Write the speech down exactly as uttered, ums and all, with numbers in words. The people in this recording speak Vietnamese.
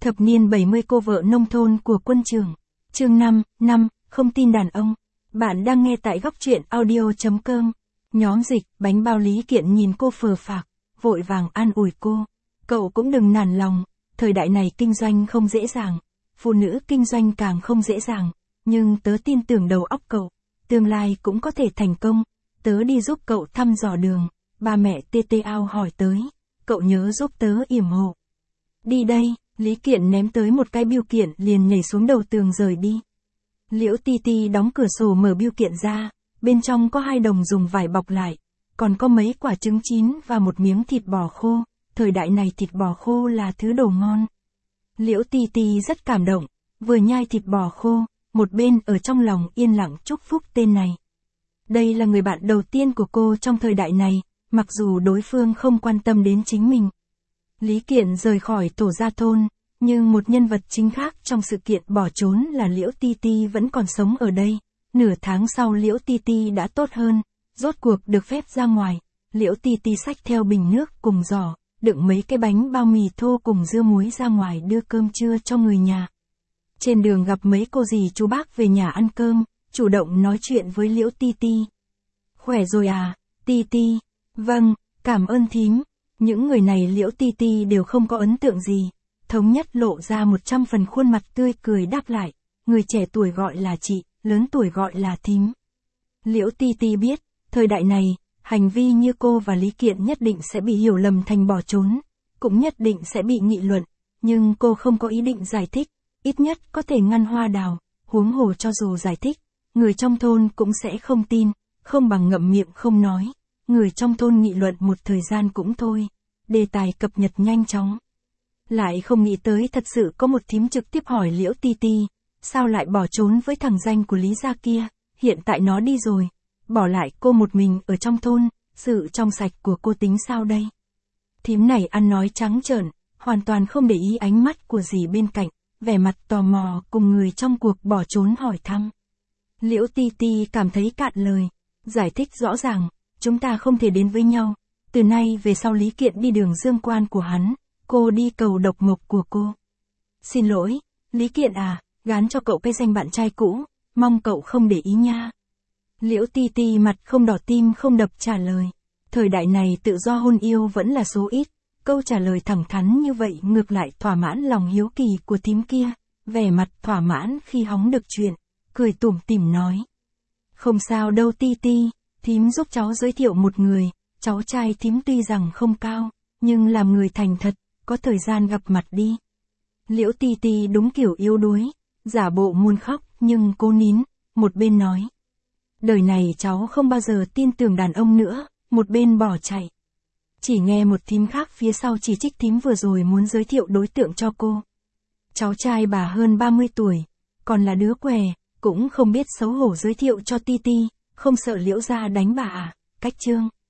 Thập niên bảy mươi cô vợ nông thôn của quân trường. Chương năm, năm, không tin đàn ông. Bạn đang nghe tại góc truyện audio chấm com. Nhóm dịch, bánh bao Lý Kiện nhìn cô phờ phạc, vội vàng an ủi cô. Cậu cũng đừng nản lòng, thời đại này kinh doanh không dễ dàng, phụ nữ kinh doanh càng không dễ dàng, nhưng tớ tin tưởng đầu óc cậu, tương lai cũng có thể thành công, tớ đi giúp cậu thăm dò đường, ba mẹ tê tê ao hỏi tới, cậu nhớ giúp tớ yểm hộ. Đi đây, Lý Kiện ném tới một cái bưu kiện liền nhảy xuống đầu tường rời đi. Liễu Ti Ti đóng cửa sổ mở bưu kiện ra, bên trong có hai đồng dùng vải bọc lại, còn có mấy quả trứng chín và một miếng thịt bò khô, thời đại này thịt bò khô là thứ đồ ngon. Liễu Ti Ti rất cảm động, vừa nhai thịt bò khô, một bên ở trong lòng yên lặng chúc phúc tên này. Đây là người bạn đầu tiên của cô trong thời đại này, mặc dù đối phương không quan tâm đến chính mình. Lý Kiện rời khỏi Tổ Gia Thôn, nhưng một nhân vật chính khác trong sự kiện bỏ trốn là Liễu Ti Ti vẫn còn sống ở đây. Nửa tháng sau Liễu Ti Ti đã tốt hơn, rốt cuộc được phép ra ngoài. Liễu Ti Ti xách theo bình nước cùng giỏ, đựng mấy cái bánh bao mì thô cùng dưa muối ra ngoài đưa cơm trưa cho người nhà. Trên đường gặp mấy cô dì chú bác về nhà ăn cơm, chủ động nói chuyện với Liễu Ti Ti. Khỏe rồi à, Ti Ti? Vâng, cảm ơn thím. Những người này Liễu Ti Ti đều không có ấn tượng gì, thống nhất lộ ra một trăm phần khuôn mặt tươi cười đáp lại, người trẻ tuổi gọi là chị, lớn tuổi gọi là thím. Liễu Ti Ti biết, thời đại này, hành vi như cô và Lý Kiện nhất định sẽ bị hiểu lầm thành bỏ trốn, cũng nhất định sẽ bị nghị luận, nhưng cô không có ý định giải thích, ít nhất có thể ngăn hoa đào, huống hồ cho dù giải thích, người trong thôn cũng sẽ không tin, không bằng ngậm miệng không nói. Người trong thôn nghị luận một thời gian cũng thôi, đề tài cập nhật nhanh chóng. Lại không nghĩ tới thật sự có một thím trực tiếp hỏi Liễu Ti Ti, sao lại bỏ trốn với thằng danh của Lý gia kia, hiện tại nó đi rồi, bỏ lại cô một mình ở trong thôn, sự trong sạch của cô tính sao đây? Thím này ăn nói trắng trợn, hoàn toàn không để ý ánh mắt của dì bên cạnh, vẻ mặt tò mò cùng người trong cuộc bỏ trốn hỏi thăm. Liễu Ti Ti cảm thấy cạn lời, giải thích rõ ràng. Chúng ta không thể đến với nhau, từ nay về sau Lý Kiện đi đường dương quan của hắn, cô đi cầu độc mộc của cô. Xin lỗi, Lý Kiện à, gán cho cậu cái danh bạn trai cũ, mong cậu không để ý nha. Liễu Ti Ti mặt không đỏ tim không đập trả lời, thời đại này tự do hôn yêu vẫn là số ít, câu trả lời thẳng thắn như vậy ngược lại thỏa mãn lòng hiếu kỳ của thím kia, vẻ mặt thỏa mãn khi hóng được chuyện, cười tủm tỉm nói. Không sao đâu Ti Ti. Thím giúp cháu giới thiệu một người, cháu trai thím tuy rằng không cao, nhưng làm người thành thật, có thời gian gặp mặt đi. Liễu Ti Ti đúng kiểu yếu đuối, giả bộ muốn khóc nhưng cố nín, một bên nói. Đời này cháu không bao giờ tin tưởng đàn ông nữa, một bên bỏ chạy. Chỉ nghe một thím khác phía sau chỉ trích thím vừa rồi muốn giới thiệu đối tượng cho cô. Cháu trai bà hơn ba mươi tuổi, còn là đứa què, cũng không biết xấu hổ giới thiệu cho Ti Ti. Không sợ Liễu gia đánh bà à, cách chương.